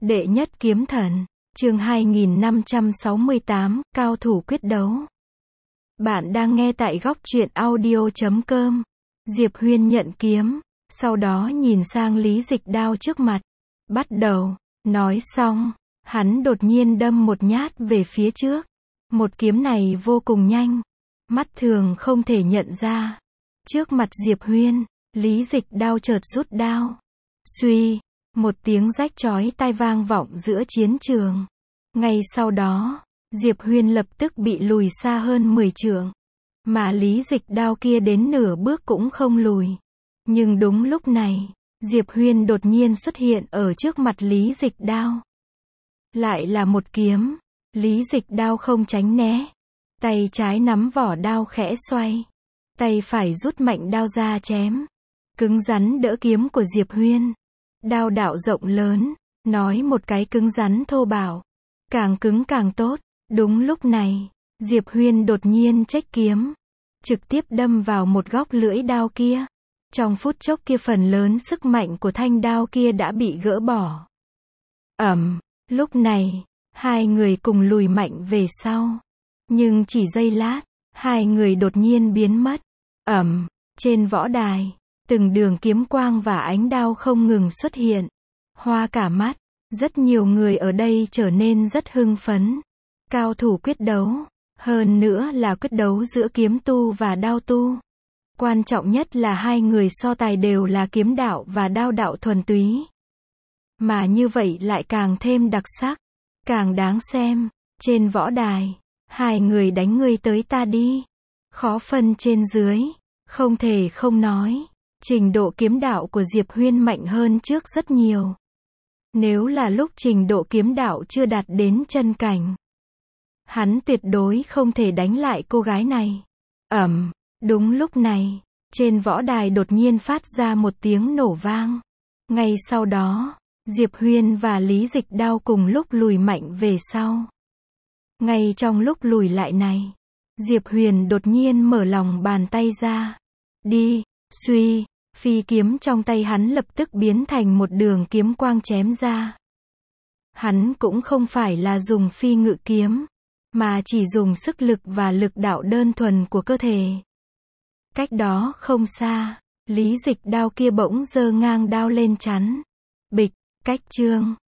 Đệ nhất kiếm thần, chương 2568, cao thủ quyết đấu. Bạn đang nghe tại góc truyện audio.com. Diệp Huyên nhận kiếm, sau đó nhìn sang Lý Dịch Đao trước mặt. Bắt đầu, nói xong, hắn đột nhiên đâm một nhát về phía trước. Một kiếm này vô cùng nhanh, mắt thường không thể nhận ra. Trước mặt Diệp Huyên, Lý Dịch Đao chợt rút đao. Suy, một tiếng rách chói tai vang vọng giữa chiến trường. Ngay sau đó, Diệp Huyên lập tức bị lùi xa hơn 10 trượng. Mà Lý Dịch Đao kia đến nửa bước cũng không lùi. Nhưng đúng lúc này, Diệp Huyên đột nhiên xuất hiện ở trước mặt Lý Dịch Đao. Lại là một kiếm. Lý Dịch Đao không tránh né. Tay trái nắm vỏ đao khẽ xoay. Tay phải rút mạnh đao ra chém. Cứng rắn đỡ kiếm của Diệp Huyên. Đao đạo rộng lớn, nói một cái cứng rắn thô bạo. Càng cứng càng tốt. Đúng lúc này, Diệp Huyên đột nhiên chếch kiếm. Trực tiếp đâm vào một góc lưỡi đao kia. Trong phút chốc kia phần lớn sức mạnh của thanh đao kia đã bị gỡ bỏ. Lúc này, hai người cùng lùi mạnh về sau. Nhưng chỉ giây lát, hai người đột nhiên biến mất. Trên võ đài, từng đường kiếm quang và ánh đao không ngừng xuất hiện. Hoa cả mắt, rất nhiều người ở đây trở nên rất hưng phấn. Cao thủ quyết đấu, hơn nữa là quyết đấu giữa kiếm tu và đao tu. Quan trọng nhất là hai người so tài đều là kiếm đạo và đao đạo thuần túy. Mà như vậy lại càng thêm đặc sắc, càng đáng xem. Trên võ đài, hai người đánh ngươi tới ta đi. Khó phân trên dưới, không thể không nói. Trình độ kiếm đạo của Diệp Huyên mạnh hơn trước rất nhiều. Nếu là lúc trình độ kiếm đạo chưa đạt đến chân cảnh, hắn tuyệt đối không thể đánh lại cô gái này. Đúng lúc này, trên võ đài đột nhiên phát ra một tiếng nổ vang. Ngay sau đó, Diệp Huyên và Lý Dịch Đao cùng lúc lùi mạnh về sau. Ngay trong lúc lùi lại này, Diệp Huyền đột nhiên mở lòng bàn tay ra. Đi, suy, phi kiếm trong tay hắn lập tức biến thành một đường kiếm quang chém ra. Hắn cũng không phải là dùng phi ngự kiếm, mà chỉ dùng sức lực và lực đạo đơn thuần của cơ thể. Cách đó không xa, Lý Dịch Đao kia bỗng giơ ngang đao lên chắn. Bịch, cách chương.